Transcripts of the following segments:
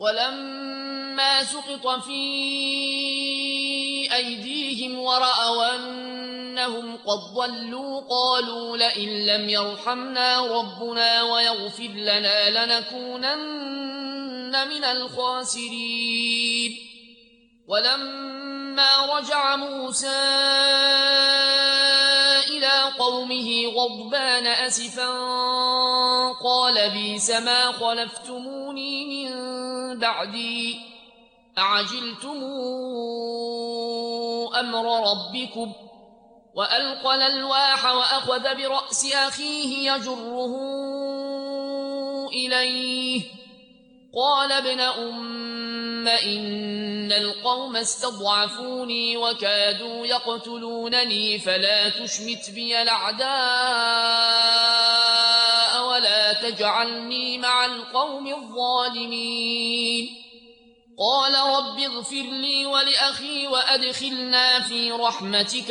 ولما سقط في أيديهم ورأوا أنهم قد ضلوا قالوا لئن لم يرحمنا ربنا ويغفر لنا لنكونن من الخاسرين. ولما رجع موسى إلى قومه غضبان أسفا قال بئس ما خلفتموني من بعدي أعجلتم أمر ربكم. وألقى الألواح وأخذ برأس أخيه يجره إليه قال ابن أم إن القوم استضعفوني وكادوا يقتلونني فلا تشمت بي الأعداء ولا تجعلني مع القوم الظالمين. قال رب اغفر لي ولأخي وأدخلنا في رحمتك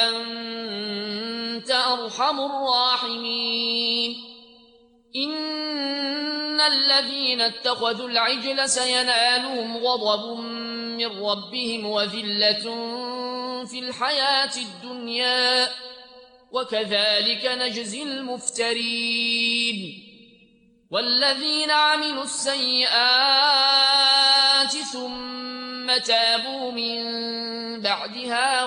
وأنت أرحم الراحمين. إن الذين اتخذوا العجل سينالهم غضب من ربهم وذلة في الحياة الدنيا وكذلك نجزي المفترين. والذين عملوا السيئات ثم تابوا من بعدها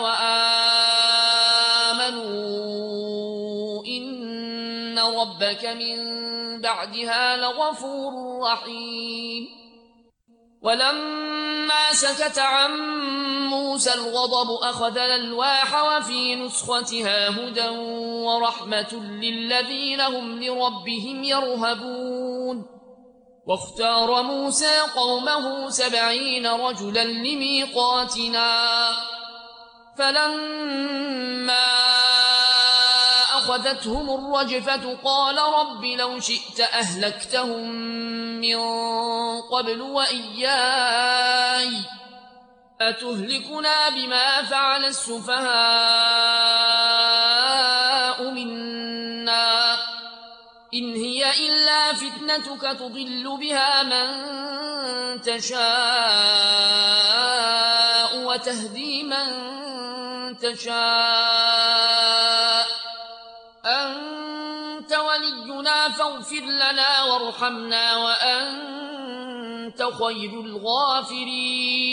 وآمنوا إن ربك من بعدها لغفور رحيم. ولما سكت عن موسى الغضب أخذ الألواح وفي نسختها هدى ورحمة للذين هم لربهم يرهبون. واختار موسى قومه 70 رجلا لميقاتنا فلما أخذتهم الرجفة قال رب لو شئت أهلكتهم من قبل وإياي أتهلكنا بما فعل السفهاء منا إن هي إلا فتنتك تضل بها من تشاء وتهدي من تشاء أنت ولينا فاغفر لنا وارحمنا وأنت خير الغافرين.